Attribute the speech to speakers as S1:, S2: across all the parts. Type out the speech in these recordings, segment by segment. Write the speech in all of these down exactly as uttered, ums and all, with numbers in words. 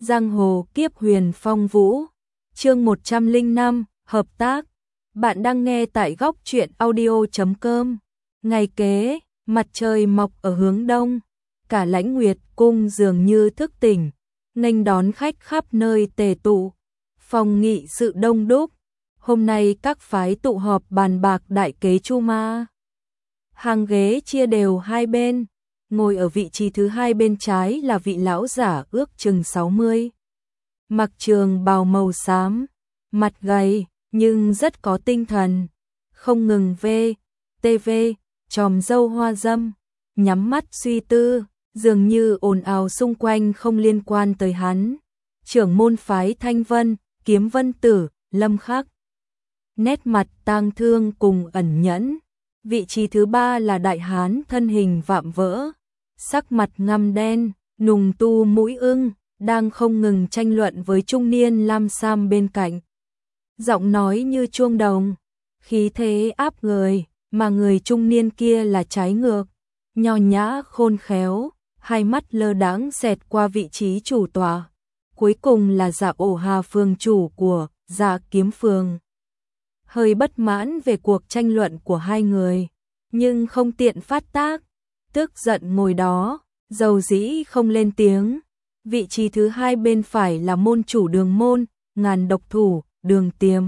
S1: Giang hồ kiếp huyền phong vũ. Chương một trăm lẻ năm, hợp tác. Bạn đang nghe tại góc truyện audio chấm com. Ngày kế, mặt trời mọc ở hướng đông, cả Lãnh Nguyệt cung dường như thức tỉnh, nghênh đón khách khắp nơi tề tụ. Phòng nghị sự đông đúc. Hôm nay các phái tụ họp bàn bạc đại kế chu ma. Hàng ghế chia đều hai bên, ngồi ở vị trí thứ hai bên trái là vị lão giả ước chừng sáu mươi. Mặc trường bào màu xám, mặt gầy nhưng rất có tinh thần, không ngừng vê, tê vê, chòm râu hoa dâm, nhắm mắt suy tư, dường như ồn ào xung quanh không liên quan tới hắn. Trưởng môn phái Thanh Vân, Kiếm Vân Tử, Lâm Khắc. Nét mặt tang thương cùng ẩn nhẫn. Vị trí thứ ba là đại hán thân hình vạm vỡ, sắc mặt ngăm đen, nùng tu mũi ưng, đang không ngừng tranh luận với trung niên lam sam bên cạnh. Giọng nói như chuông đồng, khí thế áp người, mà người trung niên kia là trái ngược, nho nhã khôn khéo, hai mắt lơ đãng xẹt qua vị trí chủ tọa. Cuối cùng là Dạ Ổ Hà phường chủ của Dạ Kiếm phường. Hơi bất mãn về cuộc tranh luận của hai người, nhưng không tiện phát tác, tức giận ngồi đó, dầu dĩ không lên tiếng. Vị trí thứ hai bên phải là môn chủ Đường môn, Ngàn độc thủ, Đường Tiềm.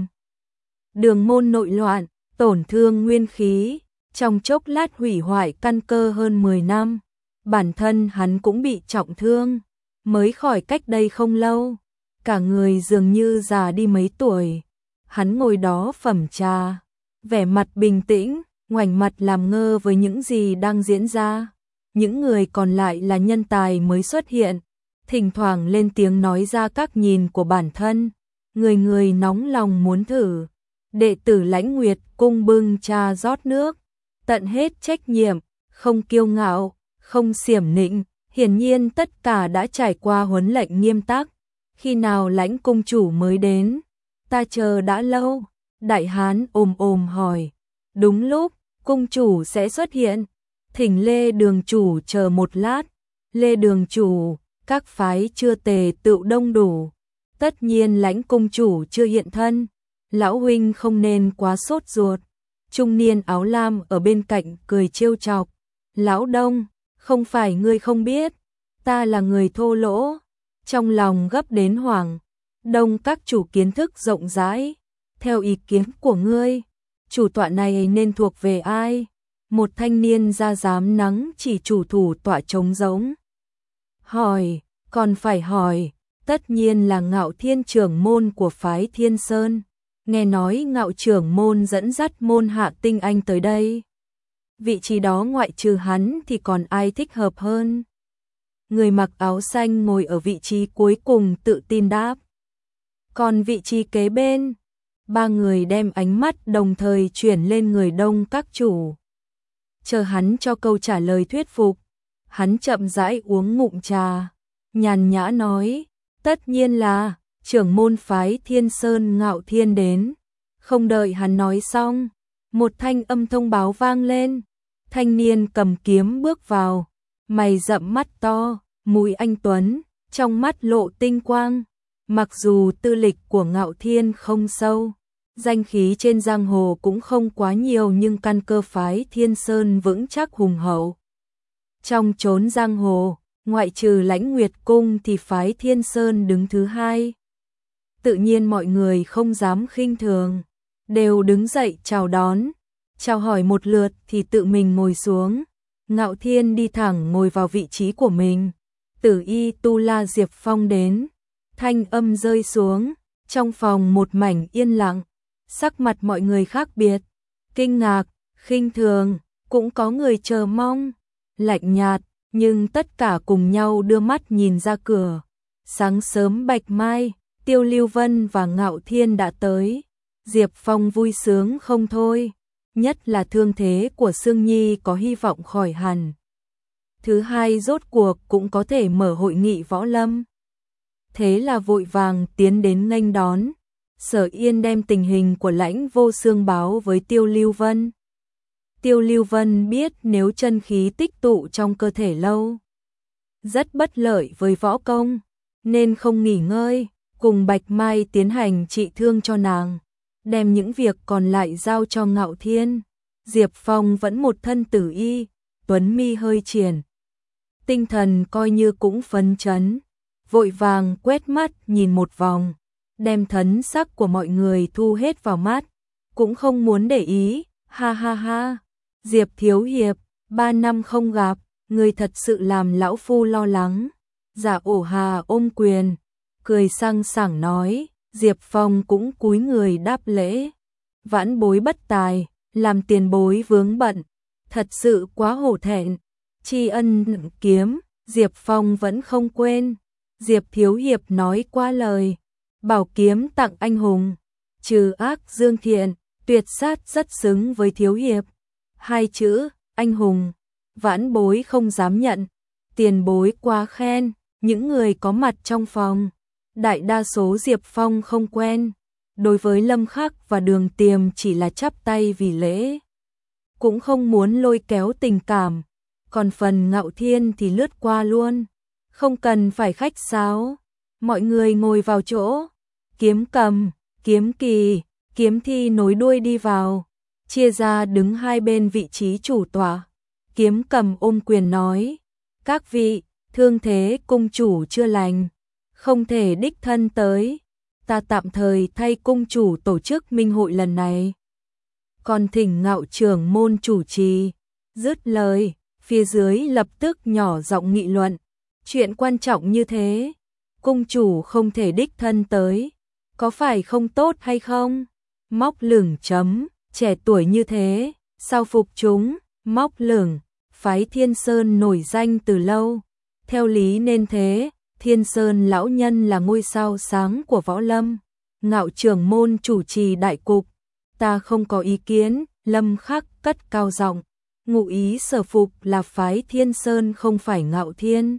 S1: Đường môn nội loạn, tổn thương nguyên khí, trong chốc lát hủy hoại căn cơ hơn mười năm. Bản thân hắn cũng bị trọng thương, mới khỏi cách đây không lâu, cả người dường như già đi mấy tuổi. Hắn ngồi đó phẩm trà, vẻ mặt bình tĩnh, ngoảnh mặt làm ngơ với những gì đang diễn ra. Những người còn lại là nhân tài mới xuất hiện, thỉnh thoảng lên tiếng nói ra các nhìn của bản thân, người người nóng lòng muốn thử. Đệ tử Lãnh Nguyệt cung bưng trà rót nước, tận hết trách nhiệm, không kiêu ngạo, không xiểm nịnh, hiển nhiên tất cả đã trải qua huấn lệnh nghiêm tắc. Khi nào Lãnh cung chủ mới đến? Ta chờ đã lâu. Đại hán ồm ồm hỏi. Đúng lúc, cung chủ sẽ xuất hiện. Thỉnh Lê đường chủ chờ một lát. Lê đường chủ, các phái chưa tề tựu đông đủ. Tất nhiên Lãnh cung chủ chưa hiện thân. Lão huynh không nên quá sốt ruột. Trung niên áo lam ở bên cạnh cười trêu chọc. Lão Đông, không phải ngươi không biết, ta là người thô lỗ. Trong lòng gấp đến hoảng. Đông các chủ kiến thức rộng rãi, theo ý kiến của ngươi, chủ tọa này nên thuộc về ai? Một thanh niên da dám nắng chỉ chủ thủ tọa trống giống. Hỏi, còn phải hỏi, tất nhiên là Ngạo Thiên trưởng môn của phái Thiên Sơn. Nghe nói Ngạo trưởng môn dẫn dắt môn hạ tinh anh tới đây. Vị trí đó ngoại trừ hắn thì còn ai thích hợp hơn? Người mặc áo xanh ngồi ở vị trí cuối cùng tự tin đáp. Còn vị trí kế bên, ba người đem ánh mắt đồng thời chuyển lên người Đông các chủ. Chờ hắn cho câu trả lời thuyết phục, hắn chậm rãi uống ngụm trà, nhàn nhã nói, tất nhiên là trưởng môn phái Thiên Sơn Ngạo Thiên đến. Không đợi hắn nói xong, một thanh âm thông báo vang lên. Thanh niên cầm kiếm bước vào, mày rậm mắt to, mũi anh tuấn, trong mắt lộ tinh quang. Mặc dù tư lịch của Ngạo Thiên không sâu, danh khí trên giang hồ cũng không quá nhiều, nhưng căn cơ phái Thiên Sơn vững chắc hùng hậu. Trong chốn giang hồ, ngoại trừ Lãnh Nguyệt cung thì phái Thiên Sơn đứng thứ hai. Tự nhiên mọi người không dám khinh thường, đều đứng dậy chào đón, chào hỏi một lượt thì tự mình ngồi xuống. Ngạo Thiên đi thẳng ngồi vào vị trí của mình. Tử Y Tu La Diệp Phong đến. Thanh âm rơi xuống, trong phòng một mảnh yên lặng, sắc mặt mọi người khác biệt, kinh ngạc, khinh thường, cũng có người chờ mong, lạnh nhạt, nhưng tất cả cùng nhau đưa mắt nhìn ra cửa. Sáng sớm bạch mai, Tiêu Lưu Vân và Ngạo Thiên đã tới. Diệp Phong vui sướng không thôi, nhất là thương thế của Sương Nhi có hy vọng khỏi hẳn. Thứ hai rốt cuộc cũng có thể mở hội nghị võ lâm. Thế là vội vàng tiến đến nghênh đón. Sở Yên đem tình hình của Lãnh Vô Xương báo với Tiêu Lưu Vân. Tiêu Lưu Vân biết nếu chân khí tích tụ trong cơ thể lâu, rất bất lợi với võ công, nên không nghỉ ngơi, cùng Bạch Mai tiến hành trị thương cho nàng, đem những việc còn lại giao cho Ngạo Thiên. Diệp Phong vẫn một thân tử y, tuấn mi hơi triển, tinh thần coi như cũng phấn chấn, vội vàng quét mắt nhìn một vòng, đem thần sắc của mọi người thu hết vào mắt, cũng không muốn để ý, ha ha ha. Diệp thiếu hiệp, ba năm không gặp, người thật sự làm lão phu lo lắng. Dạ Ổ Hà ôm quyền, cười sang sảng nói. Diệp Phong cũng cúi người đáp lễ. Vãn bối bất tài, làm tiền bối vướng bận, thật sự quá hổ thẹn. Tri ân kiếm, Diệp Phong vẫn không quên. Diệp thiếu hiệp nói qua lời, bảo kiếm tặng anh hùng, trừ ác dương thiện, tuyệt sát rất xứng với thiếu hiệp. Hai chữ anh hùng, vãn bối không dám nhận, tiền bối quá khen. Những người có mặt trong phòng, đại đa số Diệp Phong không quen, đối với Lâm Khắc và Đường Tiềm chỉ là chắp tay vì lễ, cũng không muốn lôi kéo tình cảm, còn phần Ngạo Thiên thì lướt qua luôn, không cần phải khách sáo. Mọi người ngồi vào chỗ, Kiếm Cầm, Kiếm Kỳ, Kiếm Thi nối đuôi đi vào, chia ra đứng hai bên vị trí chủ tọa. Kiếm Cầm ôm quyền nói, các vị, thương thế cung chủ chưa lành, không thể đích thân tới, ta tạm thời thay cung chủ tổ chức minh hội lần này, còn thỉnh Ngạo trưởng môn chủ trì. Dứt lời, phía dưới lập tức nhỏ giọng nghị luận, chuyện quan trọng như thế, cung chủ không thể đích thân tới, có phải không tốt hay không? Móc lửng chấm, trẻ tuổi như thế, sao phục chúng? Móc lửng, phái Thiên Sơn nổi danh từ lâu, theo lý nên thế. Thiên Sơn lão nhân là ngôi sao sáng của võ lâm, Ngạo trưởng môn chủ trì đại cục, ta không có ý kiến. Lâm Khắc cất cao giọng, ngụ ý sở phục là phái Thiên Sơn không phải Ngạo Thiên.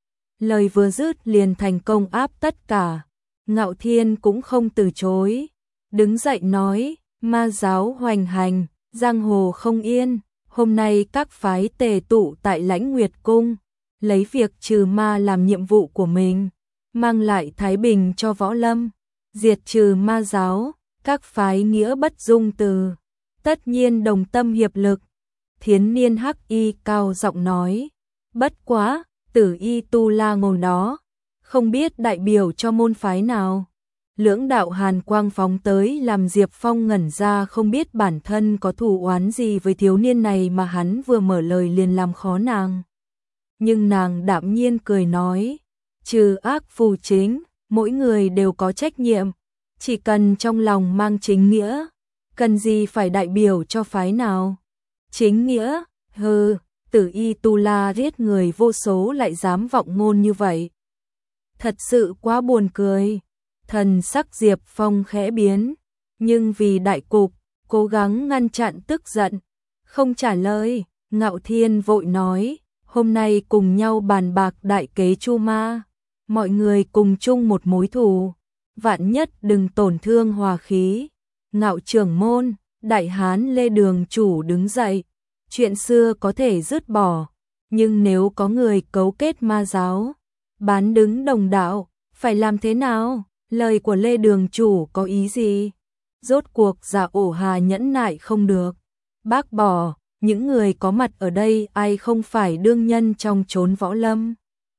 S1: Lời vừa dứt liền thành công áp tất cả. Ngạo Thiên cũng không từ chối, đứng dậy nói, ma giáo hoành hành, giang hồ không yên, hôm nay các phái tề tụ tại Lãnh Nguyệt Cung, lấy việc trừ ma làm nhiệm vụ của mình, mang lại thái bình cho võ lâm, diệt trừ ma giáo, các phái nghĩa bất dung từ, tất nhiên đồng tâm hiệp lực. Thiến niên hắc y cao giọng nói, bất quá, tử y tu la ngồi đó, không biết đại biểu cho môn phái nào. Lưỡng đạo hàn quang phóng tới làm Diệp Phong ngẩn ra, không biết bản thân có thù oán gì với thiếu niên này mà hắn vừa mở lời liền làm khó nàng. Nhưng nàng đạm nhiên cười nói, trừ ác phù chính, mỗi người đều có trách nhiệm, chỉ cần trong lòng mang chính nghĩa, cần gì phải đại biểu cho phái nào. Chính nghĩa, hừ, tử y tu la giết người vô số lại dám vọng ngôn như vậy. Thật sự quá buồn cười. Thần sắc Diệp Phong khẽ biến, nhưng vì đại cục, cố gắng ngăn chặn tức giận, không trả lời. Ngạo Thiên vội nói, hôm nay cùng nhau bàn bạc đại kế chu ma, mọi người cùng chung một mối thù, vạn nhất đừng tổn thương hòa khí. Ngạo trưởng môn, đại hán Lê Đường chủ đứng dậy, chuyện xưa có thể dứt bỏ, nhưng nếu có người cấu kết ma giáo, bán đứng đồng đạo, phải làm thế nào? Lời của Lê Đường chủ có ý gì? Rốt cuộc Dạ Ổ Hà nhẫn nại không được, bác bỏ. Những người có mặt ở đây ai không phải đương nhân trong chốn võ lâm?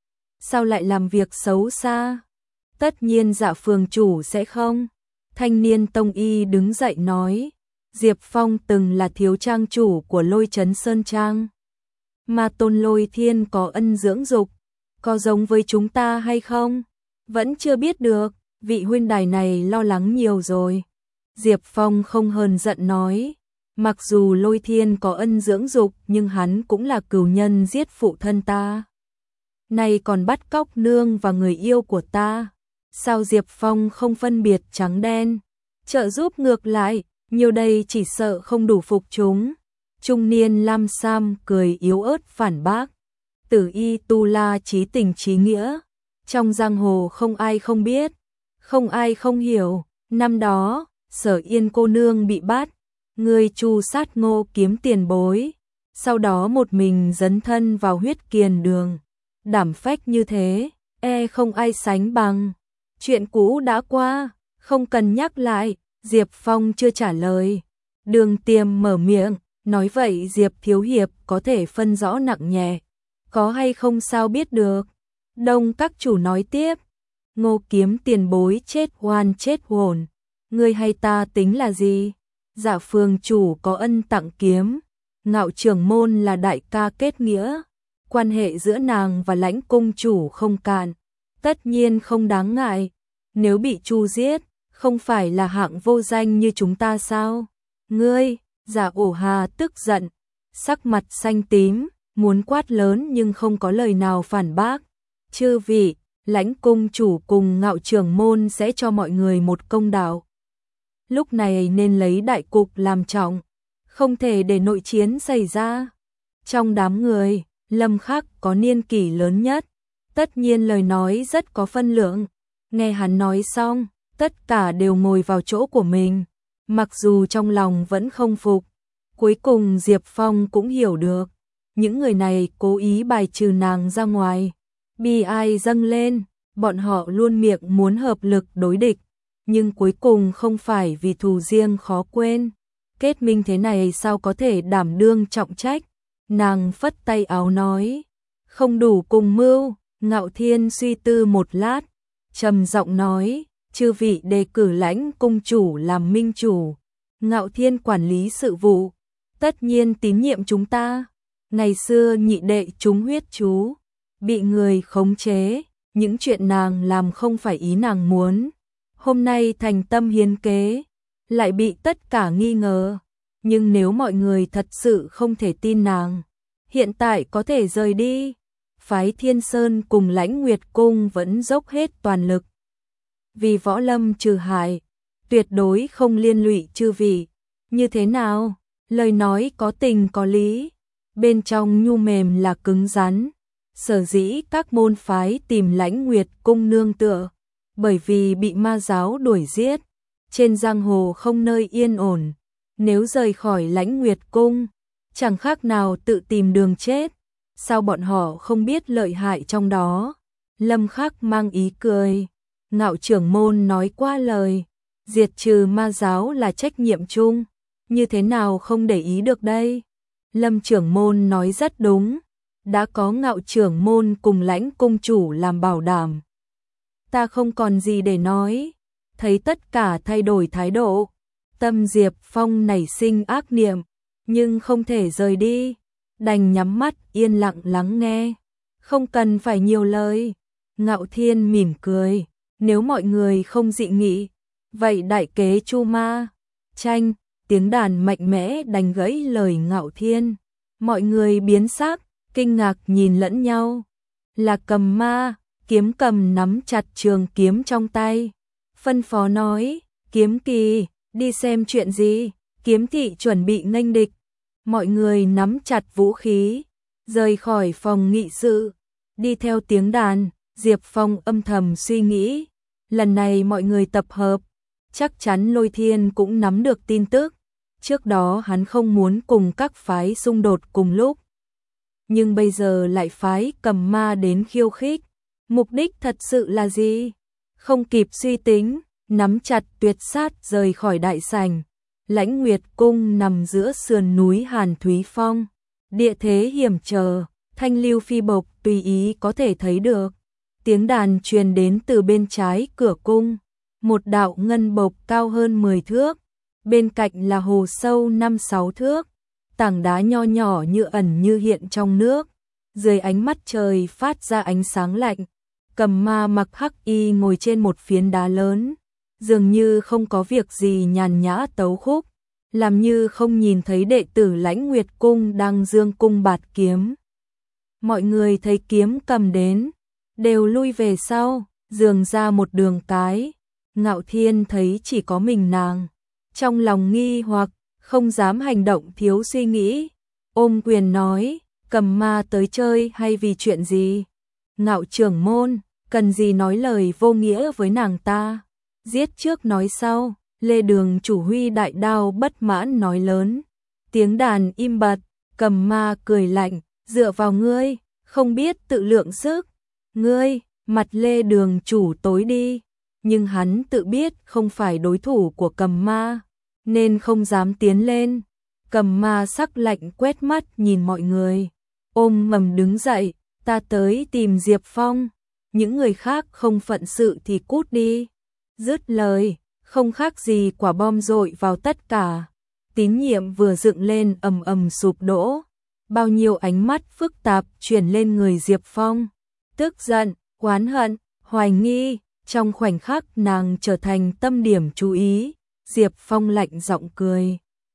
S1: Sao lại làm việc xấu xa? Tất nhiên Dạ phường chủ sẽ không. Thanh niên tông y đứng dậy nói, Diệp Phong từng là thiếu trang chủ của Lôi Trấn Sơn Trang, mà Tôn Lôi Thiên có ân dưỡng dục, có giống với chúng ta hay không? Vẫn chưa biết được, vị huynh đài này lo lắng nhiều rồi. Diệp Phong không hờn giận nói, mặc dù Lôi Thiên có ân dưỡng dục nhưng hắn cũng là cừu nhân giết phụ thân ta, nay còn bắt cóc nương và người yêu của ta. Sao Diệp Phong không phân biệt trắng đen, trợ giúp ngược lại, nhiều đây chỉ sợ không đủ phục chúng. Trung niên Lam Sam cười yếu ớt phản bác, tử y tu la chí tình chí nghĩa, trong giang hồ không ai không biết, không ai không hiểu. Năm đó, Sở Yên cô nương bị bắt, người Chu sát Ngô Kiếm tiền bối, sau đó một mình dấn thân vào Huyết Kiền đường, đảm phách như thế, e không ai sánh bằng. Chuyện cũ đã qua, không cần nhắc lại. Diệp Phong chưa trả lời. Đường Tiềm mở miệng, nói vậy Diệp Thiếu Hiệp có thể phân rõ nặng nhẹ. Có hay không sao biết được. Đông các chủ nói tiếp. Ngô Kiếm tiền bối chết oan chết hồn. Ngươi hay ta tính là gì? Dạ Phương chủ có ân tặng kiếm. Ngạo trưởng môn là đại ca kết nghĩa. Quan hệ giữa nàng và Lãnh cung chủ không cạn. Tất nhiên không đáng ngại. Nếu bị Chu giết, không phải là hạng vô danh như chúng ta sao? Ngươi, Dạ Ổ Hà tức giận, sắc mặt xanh tím, muốn quát lớn nhưng không có lời nào phản bác. Chư vị, Lãnh cung chủ cùng Ngạo trưởng môn sẽ cho mọi người một công đạo. Lúc này nên lấy đại cục làm trọng, không thể để nội chiến xảy ra. Trong đám người, Lâm Khắc có niên kỷ lớn nhất, tất nhiên lời nói rất có phân lượng. Nghe hắn nói xong, tất cả đều ngồi vào chỗ của mình, mặc dù trong lòng vẫn không phục. Cuối cùng Diệp Phong cũng hiểu được, những người này cố ý bài trừ nàng ra ngoài. Bi ai dâng lên, bọn họ luôn miệng muốn hợp lực đối địch, nhưng cuối cùng không phải vì thù riêng khó quên. Kết minh thế này sao có thể đảm đương trọng trách. Nàng phất tay áo nói, không đủ cùng mưu. Ngạo Thiên suy tư một lát, trầm giọng nói, chư vị đề cử Lãnh cung chủ làm minh chủ. Ngạo Thiên quản lý sự vụ, tất nhiên tín nhiệm chúng ta. Ngày xưa nhị đệ trúng huyết chú, bị người khống chế, những chuyện nàng làm không phải ý nàng muốn. Hôm nay thành tâm hiến kế, lại bị tất cả nghi ngờ. Nhưng nếu mọi người thật sự không thể tin nàng, hiện tại có thể rời đi. Phái Thiên Sơn cùng Lãnh Nguyệt Cung vẫn dốc hết toàn lực. Vì võ lâm trừ hại, tuyệt đối không liên lụy chư vị. Như thế nào? Lời nói có tình có lý, bên trong nhu mềm là cứng rắn. Sở dĩ các môn phái tìm Lãnh Nguyệt Cung nương tựa, bởi vì bị ma giáo đuổi giết, trên giang hồ không nơi yên ổn. Nếu rời khỏi Lãnh Nguyệt Cung, chẳng khác nào tự tìm đường chết. Sao bọn họ không biết lợi hại trong đó? Lâm Khắc mang ý cười. Ngạo trưởng môn nói qua lời, diệt trừ ma giáo là trách nhiệm chung, như thế nào không để ý được đây? Lâm trưởng môn nói rất đúng, đã có Ngạo trưởng môn cùng Lãnh cung chủ làm bảo đảm, ta không còn gì để nói. Thấy tất cả thay đổi thái độ, tâm Diệp Phong nảy sinh ác niệm, nhưng không thể rời đi, đành nhắm mắt yên lặng lắng nghe. Không cần phải nhiều lời. Ngạo Thiên mỉm cười, nếu mọi người không dị nghị, vậy đại kế Chu Ma tranh. Tiếng đàn mạnh mẽ đánh gãy lời Ngạo Thiên. Mọi người biến sắc, kinh ngạc nhìn lẫn nhau. Là Cầm Ma, Kiếm Cầm nắm chặt trường kiếm trong tay, phân phó nói, Kiếm Kỳ, đi xem chuyện gì. Kiếm thị chuẩn bị nghênh địch. Mọi người nắm chặt vũ khí, rời khỏi phòng nghị sự, đi theo tiếng đàn. Diệp Phong âm thầm suy nghĩ, lần này mọi người tập hợp, chắc chắn Lôi Thiên cũng nắm được tin tức. Trước đó hắn không muốn cùng các phái xung đột cùng lúc, nhưng bây giờ lại phái Cầm Ma đến khiêu khích. Mục đích thật sự là gì? Không kịp suy tính, nắm chặt tuyệt sát rời khỏi đại sảnh. Lãnh Nguyệt Cung nằm giữa sườn núi Hàn Thúy Phong, địa thế hiểm trở, thanh lưu phi bộc tùy ý có thể thấy được. Tiếng đàn truyền đến từ bên trái cửa cung, một đạo ngân bộc cao hơn mười thước, bên cạnh là hồ sâu năm sáu thước, tảng đá nho nhỏ như ẩn như hiện trong nước, dưới ánh mắt trời phát ra ánh sáng lạnh. Cầm Ma mặc hắc y ngồi trên một phiến đá lớn, dường như không có việc gì nhàn nhã tấu khúc, làm như không nhìn thấy đệ tử Lãnh Nguyệt Cung đang dương cung bạt kiếm. Mọi người thấy kiếm cầm đến, đều lui về sau, dường ra một đường cái. Ngạo Thiên thấy chỉ có mình nàng, trong lòng nghi hoặc, không dám hành động thiếu suy nghĩ. Ôm quyền nói, Cầm Ma tới chơi hay vì chuyện gì? Ngạo trưởng môn, cần gì nói lời vô nghĩa với nàng ta? Giết trước nói sau. Lê Đường chủ huy đại đao bất mãn nói lớn. Tiếng đàn im bặt, Cầm Ma cười lạnh, dựa vào ngươi, không biết tự lượng sức. Ngươi, mặt Lê đường chủ tối đi, nhưng hắn tự biết không phải đối thủ của Cầm Ma, nên không dám tiến lên. Cầm Ma sắc lạnh quét mắt nhìn mọi người, ôm mầm đứng dậy, ta tới tìm Diệp Phong, những người khác không phận sự thì cút đi. Dứt lời, không khác gì quả bom dội vào tất cả. Tín nhiệm vừa dựng lên ầm ầm sụp đổ, bao nhiêu ánh mắt phức tạp chuyển lên người Diệp Phong. Tức giận, oán hận, hoài nghi, trong khoảnh khắc nàng trở thành tâm điểm chú ý. Diệp Phong lạnh giọng cười.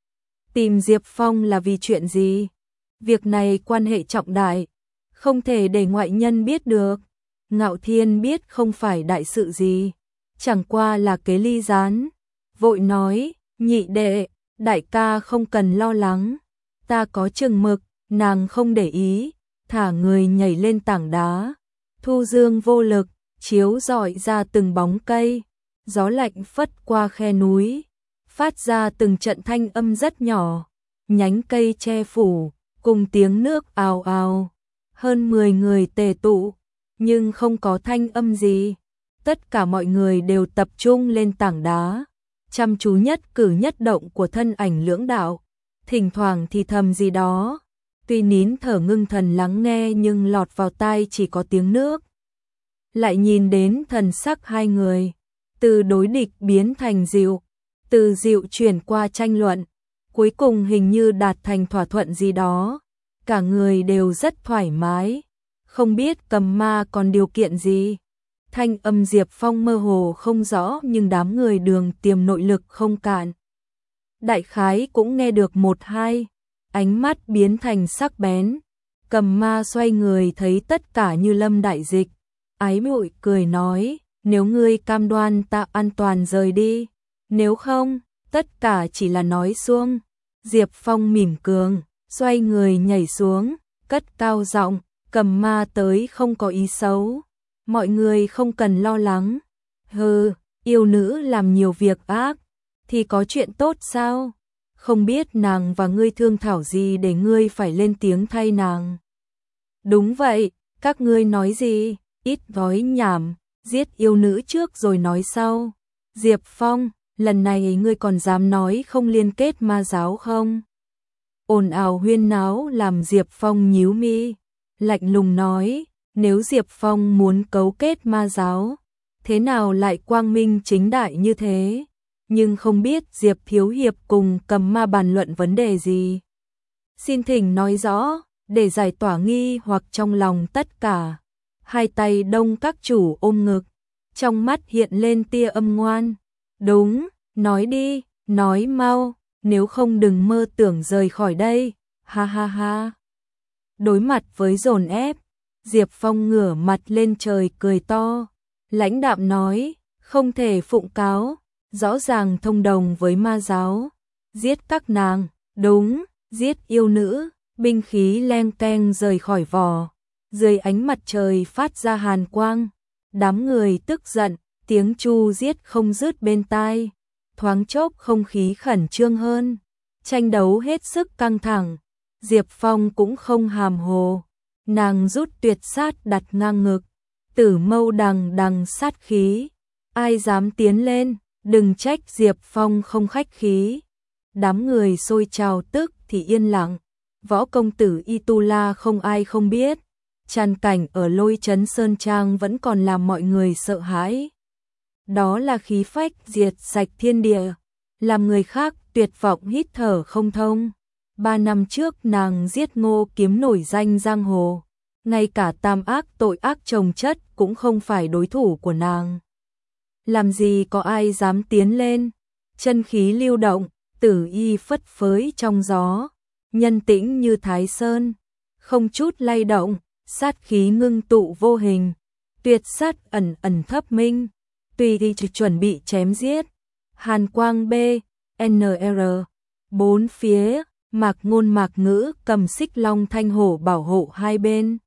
S1: Tìm Diệp Phong là vì chuyện gì? Việc này quan hệ trọng đại, không thể để ngoại nhân biết được. Ngạo Thiên biết không phải đại sự gì, chẳng qua là kế ly gián. Vội nói, nhị đệ, đại ca không cần lo lắng, ta có chừng mực. Nàng không để ý, thả người nhảy lên tảng đá. Thu dương vô lực, chiếu rọi ra từng bóng cây. Gió lạnh phất qua khe núi, phát ra từng trận thanh âm rất nhỏ. Nhánh cây che phủ, cùng tiếng nước ào ào. Hơn mười người tề tụ, nhưng không có thanh âm gì. Tất cả mọi người đều tập trung lên tảng đá, chăm chú nhất cử nhất động của thân ảnh lưỡng đạo. Thỉnh thoảng thì thầm gì đó, tuy nín thở ngưng thần lắng nghe nhưng lọt vào tai chỉ có tiếng nước. Lại nhìn đến thần sắc hai người, từ đối địch biến thành dịu, từ dịu chuyển qua tranh luận, cuối cùng hình như đạt thành thỏa thuận gì đó. Cả người đều rất thoải mái, không biết Cầm Ma còn điều kiện gì. Thanh âm Diệp Phong mơ hồ không rõ nhưng đám người Đường Tiềm nội lực không cạn. Đại khái cũng nghe được một hai, ánh mắt biến thành sắc bén. Cầm Ma xoay người thấy tất cả như lâm đại dịch, ái muội cười nói, nếu ngươi cam đoan ta an toàn rời đi, nếu không, tất cả chỉ là nói suông. Diệp Phong mỉm cười, xoay người nhảy xuống, cất cao giọng, Cầm Ma tới không có ý xấu, mọi người không cần lo lắng. Hừ, yêu nữ làm nhiều việc ác, thì có chuyện tốt sao? Không biết nàng và ngươi thương thảo gì để ngươi phải lên tiếng thay nàng. Đúng vậy, các ngươi nói gì? Ít nói nhảm, giết yêu nữ trước rồi nói sau. Diệp Phong, lần này ngươi còn dám nói không liên kết ma giáo không? Ồn ào huyên náo làm Diệp Phong nhíu mi, lạnh lùng nói, nếu Diệp Phong muốn cấu kết ma giáo, thế nào lại quang minh chính đại như thế? Nhưng không biết Diệp Thiếu Hiệp cùng Cầm Ma bàn luận vấn đề gì. Xin thỉnh nói rõ, để giải tỏa nghi hoặc trong lòng tất cả. Hai tay đông các chủ ôm ngực, trong mắt hiện lên tia âm ngoan. Đúng, nói đi, nói mau, nếu không đừng mơ tưởng rời khỏi đây, ha ha ha. Đối mặt với dồn ép, Diệp Phong ngửa mặt lên trời cười to, lãnh đạm nói, không thể phụng cáo, rõ ràng thông đồng với ma giáo, giết các nàng, đúng, giết yêu nữ. Binh khí leng keng rời khỏi vỏ, dưới ánh mặt trời phát ra hàn quang. Đám người tức giận, tiếng chu giết không dứt bên tai, thoáng chốc không khí khẩn trương hơn, tranh đấu hết sức căng thẳng. Diệp Phong cũng không hàm hồ, nàng rút tuyệt sát đặt ngang ngực, tử mâu đằng đằng sát khí. Ai dám tiến lên, đừng trách Diệp Phong không khách khí. Đám người xôi trào tức thì yên lặng. Võ công tử Y Tu La không ai không biết, tràn cảnh ở Lôi Trấn Sơn Trang vẫn còn làm mọi người sợ hãi. Đó là khí phách diệt sạch thiên địa, làm người khác tuyệt vọng hít thở không thông. Ba năm trước nàng giết Ngô Kiếm nổi danh giang hồ, ngay cả tam ác tội ác chồng chất cũng không phải đối thủ của nàng. Làm gì có ai dám tiến lên, chân khí lưu động, tử y phất phới trong gió. Nhân tĩnh như Thái Sơn, không chút lay động, sát khí ngưng tụ vô hình, tuyệt sát ẩn ẩn thấp minh, tùy thì chuẩn bị chém giết. Hàn quang B, N R, bốn phía, Mạc Ngôn Mạc Ngữ cầm xích long thanh hổ bảo hộ hai bên.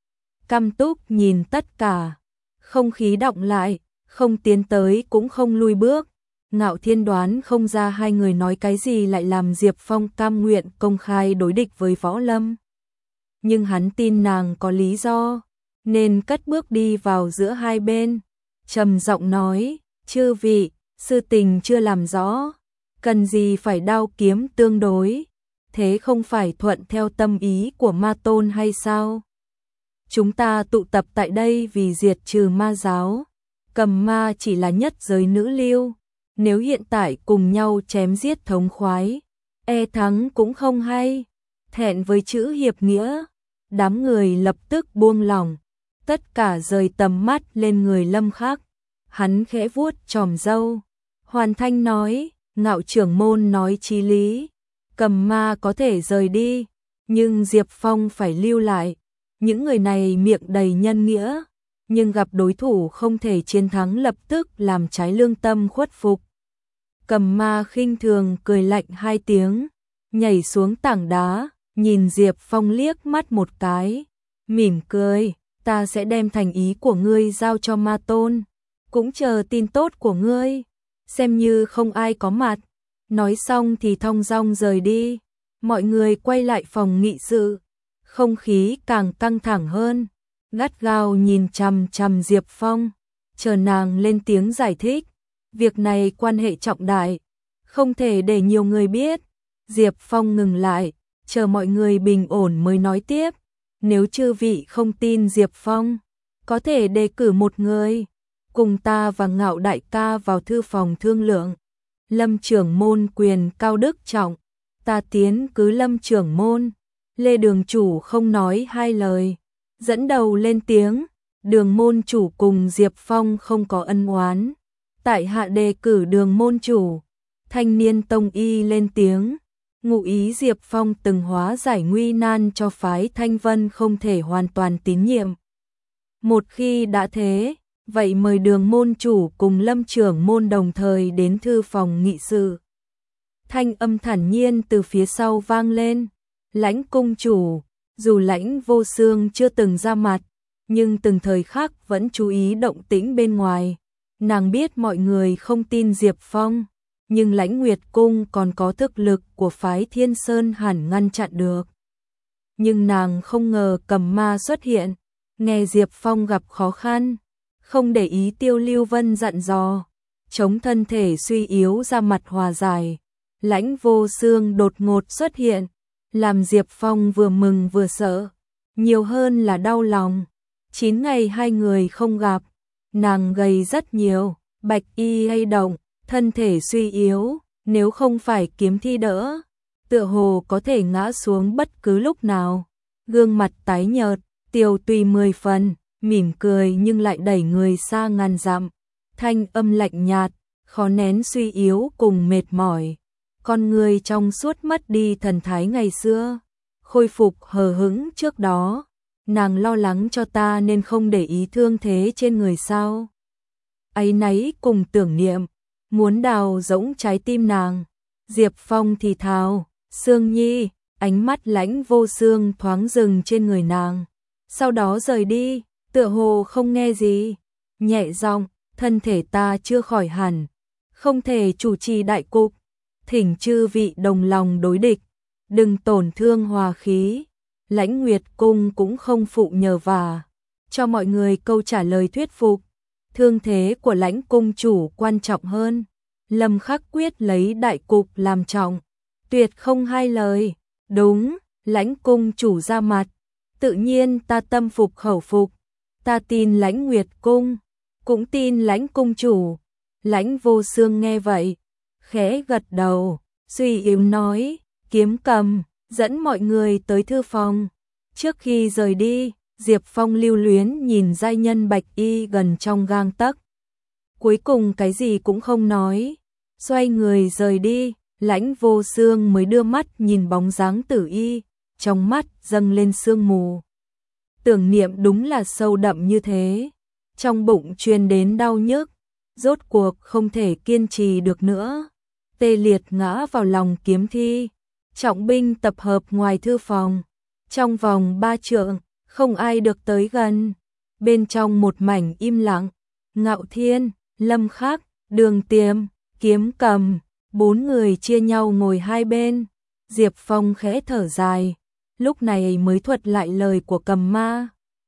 S1: Căm túc nhìn tất cả, không khí động lại, không tiến tới cũng không lui bước. Ngạo Thiên đoán không ra hai người nói cái gì lại làm Diệp Phong cam nguyện công khai đối địch với Võ Lâm. Nhưng hắn tin nàng có lý do. nên cất bước đi vào giữa hai bên, trầm giọng nói, chư vị, sự tình chưa làm rõ, cần gì phải đao kiếm tương đối, thế không phải thuận theo tâm ý của Ma Tôn hay sao? Chúng ta tụ tập tại đây vì diệt trừ ma giáo, Cầm Ma chỉ là nhất giới nữ lưu, nếu hiện tại cùng nhau chém giết thống khoái, e thắng cũng không hay, thẹn với chữ hiệp nghĩa, đám người lập tức buông lỏng, tất cả rời tầm mắt lên người Lâm Khắc, hắn khẽ vuốt chòm râu, hoàn thanh nói, Ngạo trưởng môn nói chí lý, Cầm Ma có thể rời đi, nhưng Diệp Phong phải lưu lại, những người này miệng đầy nhân nghĩa, nhưng gặp đối thủ không thể chiến thắng lập tức làm trái lương tâm khuất phục. Cầm Ma khinh thường cười lạnh hai tiếng, nhảy xuống tảng đá, nhìn Diệp Phong liếc mắt một cái, mỉm cười, ta sẽ đem thành ý của ngươi giao cho Ma Tôn, cũng chờ tin tốt của ngươi, xem như không ai có mặt. Nói xong thì thong dong rời đi, mọi người quay lại phòng nghị sự, không khí càng căng thẳng hơn, gắt gao nhìn chằm chằm Diệp Phong, chờ nàng lên tiếng giải thích, việc này quan hệ trọng đại, không thể để nhiều người biết. Diệp Phong ngừng lại, chờ mọi người bình ổn mới nói tiếp, nếu chư vị không tin Diệp Phong, có thể đề cử một người, cùng ta và Ngạo đại ca vào thư phòng thương lượng. Lâm trưởng môn quyền cao đức trọng, ta tiến cứ Lâm trưởng môn. Lê đường chủ không nói hai lời, dẫn đầu lên tiếng, Đường môn chủ cùng Diệp Phong không có ân oán, tại hạ đề cử Đường môn chủ. Thanh niên tông y lên tiếng, ngụ ý Diệp Phong từng hóa giải nguy nan cho phái Thanh Vân không thể hoàn toàn tín nhiệm. Một khi đã thế, vậy mời Đường môn chủ cùng Lâm trưởng môn đồng thời đến thư phòng nghị sự. Thanh âm thản nhiên từ phía sau vang lên, Lãnh cung chủ, dù Lãnh Vô Xương chưa từng ra mặt, nhưng từng thời khắc vẫn chú ý động tĩnh bên ngoài. Nàng biết mọi người không tin Diệp Phong, nhưng Lãnh Nguyệt cung còn có thực lực của phái Thiên Sơn hẳn ngăn chặn được. Nhưng nàng không ngờ Cầm Ma xuất hiện, nghe Diệp Phong gặp khó khăn, không để ý Tiêu Lưu Vân dặn dò, chống thân thể suy yếu ra mặt hòa giải. Lãnh Vô Xương đột ngột xuất hiện, làm Diệp Phong vừa mừng vừa sợ, nhiều hơn là đau lòng. Chín ngày hai người không gặp, nàng gầy rất nhiều, bạch y lay động, thân thể suy yếu, nếu không phải kiếm thi đỡ, tựa hồ có thể ngã xuống bất cứ lúc nào. Gương mặt tái nhợt, Tiêu Tùy mười phần, mỉm cười nhưng lại đẩy người xa ngàn dặm, thanh âm lạnh nhạt, khó nén suy yếu cùng mệt mỏi. Con người trong suốt mất đi thần thái ngày xưa, khôi phục hờ hững trước đó. Nàng lo lắng cho ta nên không để ý thương thế trên người sao? Áy náy cùng tưởng niệm, muốn đào rỗng trái tim nàng. Diệp Phong thì thào, Sương Nhi, ánh mắt Lãnh Vô Xương thoáng dừng trên người nàng, sau đó rời đi, tựa hồ không nghe gì, nhẹ giọng, thân thể ta chưa khỏi hẳn, không thể chủ trì đại cục, thỉnh chư vị đồng lòng đối địch, đừng tổn thương hòa khí. Lãnh Nguyệt cung cũng không phụ nhờ vả, cho mọi người câu trả lời thuyết phục. Thương thế của Lãnh cung chủ quan trọng hơn. Lâm Khắc quyết lấy đại cục làm trọng, tuyệt không hai lời. Đúng, Lãnh cung chủ ra mặt, tự nhiên ta tâm phục khẩu phục. Ta tin Lãnh Nguyệt cung, cũng tin Lãnh cung chủ. Lãnh Vô Xương nghe vậy, khẽ gật đầu, suy yếu nói, Kiếm Cầm dẫn mọi người tới thư phòng. Trước khi rời đi, Diệp Phong lưu luyến nhìn giai nhân bạch y gần trong gang tấc. Cuối cùng cái gì cũng không nói, xoay người rời đi. Lãnh Vô Xương mới đưa mắt nhìn bóng dáng tử y, trong mắt dâng lên sương mù. Tưởng niệm đúng là sâu đậm như thế, trong bụng truyền đến đau nhức, rốt cuộc không thể kiên trì được nữa, tê liệt ngã vào lòng kiếm thi. Trọng binh tập hợp ngoài thư phòng, trong vòng ba trượng, không ai được tới gần. Bên trong một mảnh im lặng, Ngạo Thiên, Lâm Khắc, Đường Tiềm, Kiếm Cầm, bốn người chia nhau ngồi hai bên. Diệp Phong khẽ thở dài, lúc này mới thuật lại lời của Cầm Ma.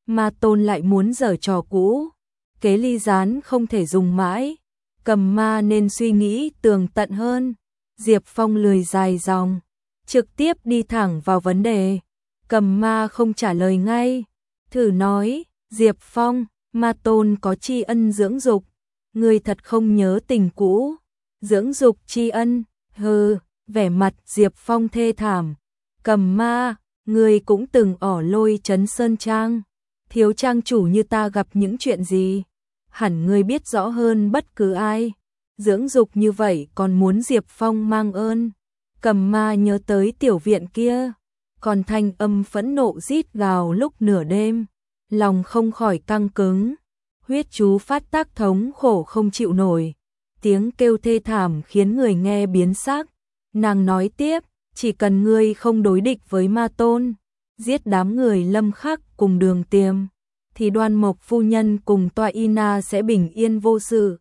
S1: Ma Tôn lại muốn giở trò cũ, kế ly gián không thể dùng mãi, Cầm Ma nên suy nghĩ tường tận hơn. Diệp Phong lười dài dòng, trực tiếp đi thẳng vào vấn đề. Cầm Ma không trả lời ngay, thử nói, Diệp Phong, Ma Tôn có tri ân dưỡng dục, ngươi thật không nhớ tình cũ. Dưỡng dục tri ân, hừ, vẻ mặt Diệp Phong thê thảm. Cầm Ma, ngươi cũng từng ở Lôi Trấn Sơn Trang, thiếu trang chủ như ta gặp những chuyện gì, hẳn ngươi biết rõ hơn bất cứ ai. Dưỡng dục như vậy còn muốn Diệp Phong mang ơn. Cầm Ma nhớ tới tiểu viện kia, còn thanh âm phẫn nộ rít gào lúc nửa đêm, lòng không khỏi căng cứng, huyết chú phát tác thống khổ không chịu nổi, tiếng kêu thê thảm khiến người nghe biến sắc. Nàng nói tiếp, chỉ cần ngươi không đối địch với Ma Tôn, giết đám người Lâm Khắc cùng Đường Tiềm, thì Đoan Mộc phu nhân cùng Toa Ina sẽ bình yên vô sự.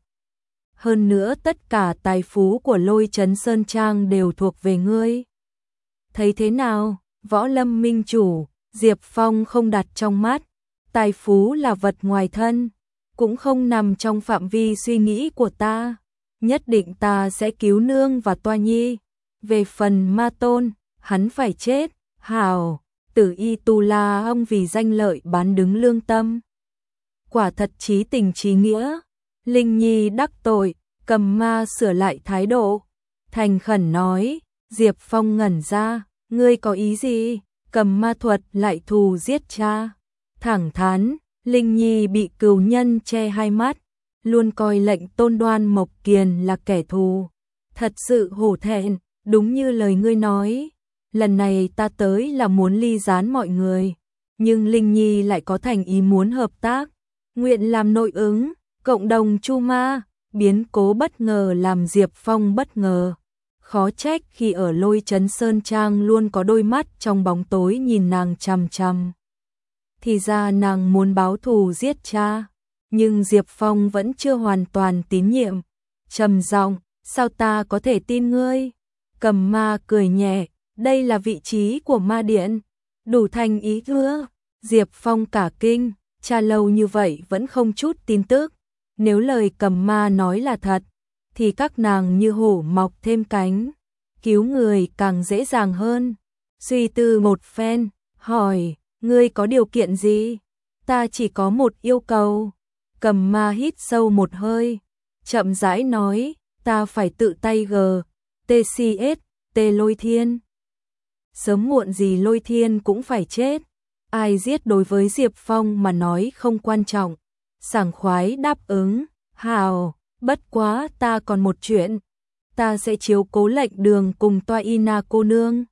S1: Hơn nữa tất cả tài phú của Lôi Trấn Sơn Trang đều thuộc về ngươi. Thấy thế nào, Võ Lâm minh chủ? Diệp Phong không đặt trong mắt, tài phú là vật ngoài thân, cũng không nằm trong phạm vi suy nghĩ của ta. Nhất định ta sẽ cứu nương và Toa Nhi. Về phần Ma Tôn, hắn phải chết. Hào, Tử Y Tu La ông vì danh lợi bán đứng lương tâm, quả thật chí tình chí nghĩa. Linh Nhi đắc tội, Cầm Ma sửa lại thái độ, thành khẩn nói. Diệp Phong ngẩn ra, ngươi có ý gì? Cầm Ma thuật lại thù giết cha. Thẳng thắn, Linh Nhi bị cừu nhân che hai mắt, luôn coi lệnh Tôn Đoan Mộc Kiền là kẻ thù. Thật sự hổ thẹn, đúng như lời ngươi nói. Lần này ta tới là muốn ly gián mọi người, nhưng Linh Nhi lại có thành ý muốn hợp tác, nguyện làm nội ứng, cộng đồng chu ma. Biến cố bất ngờ làm Diệp Phong bất ngờ. Khó trách khi ở Lôi Trấn Sơn Trang luôn có đôi mắt trong bóng tối nhìn nàng chằm chằm. Thì ra nàng muốn báo thù giết cha, nhưng Diệp Phong vẫn chưa hoàn toàn tín nhiệm. Trầm giọng, sao ta có thể tin ngươi? Cầm Ma cười nhẹ, đây là vị trí của ma điện, đủ thành ý hứa. Diệp Phong cả kinh, cha lâu như vậy vẫn không chút tin tức. Nếu lời Cầm Ma nói là thật, thì các nàng như hổ mọc thêm cánh, cứu người càng dễ dàng hơn. Suy tư một phen, hỏi, ngươi có điều kiện gì? Ta chỉ có một yêu cầu. Cầm Ma hít sâu một hơi, chậm rãi nói, ta phải tự tay gờ, tê xê ét, tê Lôi Thiên. Sớm muộn gì Lôi Thiên cũng phải chết. Ai giết đối với Diệp Phong mà nói không quan trọng. Sảng khoái đáp ứng, hào, bất quá ta còn một chuyện. Ta sẽ chiếu cố lệnh Đường cùng Toa Ina cô nương.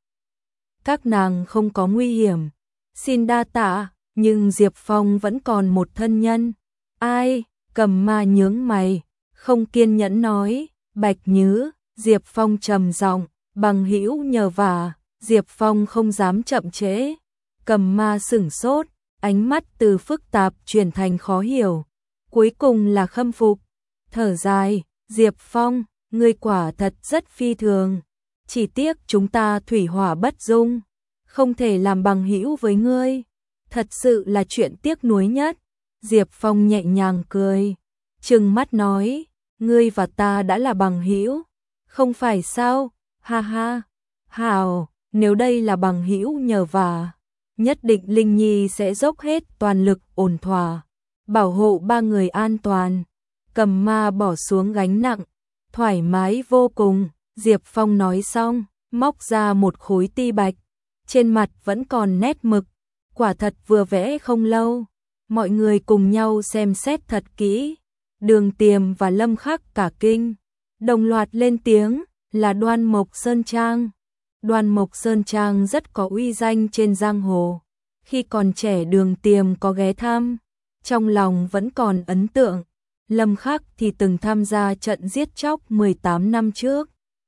S1: Các nàng không có nguy hiểm. Xin đa tạ, nhưng Diệp Phong vẫn còn một thân nhân. Ai? Cầm Ma nhướng mày, không kiên nhẫn nói. Bạch Nhứ. Diệp Phong trầm giọng, bằng hữu nhờ vả. Diệp Phong không dám chậm trễ. Cầm Ma sửng sốt, ánh mắt từ phức tạp chuyển thành khó hiểu, cuối cùng là khâm phục. Thở dài, Diệp Phong, ngươi quả thật rất phi thường, chỉ tiếc chúng ta thủy hỏa bất dung, không thể làm bằng hữu với ngươi, thật sự là chuyện tiếc nuối nhất. Diệp Phong nhẹ nhàng cười, trừng mắt nói, ngươi và ta đã là bằng hữu, không phải sao? Ha ha. Hào, nếu đây là bằng hữu nhờ vả, nhất định Linh Nhi sẽ dốc hết toàn lực ổn thỏa, bảo hộ ba người an toàn. Cầm Ma bỏ xuống gánh nặng, thoải mái vô cùng. Diệp Phong nói xong, móc ra một khối ti bạch, trên mặt vẫn còn nét mực, quả thật vừa vẽ không lâu. Mọi người cùng nhau xem xét thật kỹ. Đường Tiềm và Lâm Khắc cả kinh, đồng loạt lên tiếng, là Đoan Mộc Sơn Trang. Đoan Mộc Sơn Trang rất có uy danh trên giang hồ. Khi còn trẻ Đường Tiềm có ghé thăm, trong lòng vẫn còn ấn tượng. Lâm Khắc thì từng tham gia trận giết chóc mười tám năm trước.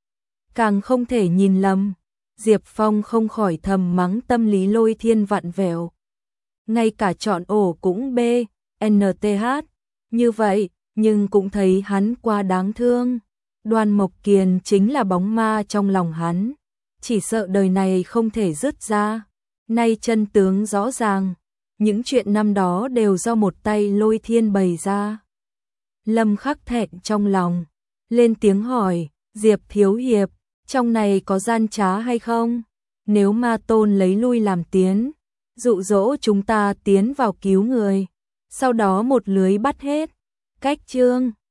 S1: Càng không thể nhìn lầm, Diệp Phong không khỏi thầm mắng tâm lý Lôi Thiên vặn vẹo. Ngay cả chọn ổ cũng B, N T H, như vậy, nhưng cũng thấy hắn quá đáng thương. Đoan Mộc Kiền chính là bóng ma trong lòng hắn, chỉ sợ đời này không thể dứt ra. Nay chân tướng rõ ràng, những chuyện năm đó đều do một tay Lôi Thiên bày ra. Lâm Khắc thẹn trong lòng, lên tiếng hỏi, Diệp thiếu hiệp, trong này có gian trá hay không? Nếu Ma Tôn lấy lui làm tiến, dụ dỗ chúng ta tiến vào cứu người, sau đó một lưới bắt hết. Cách chương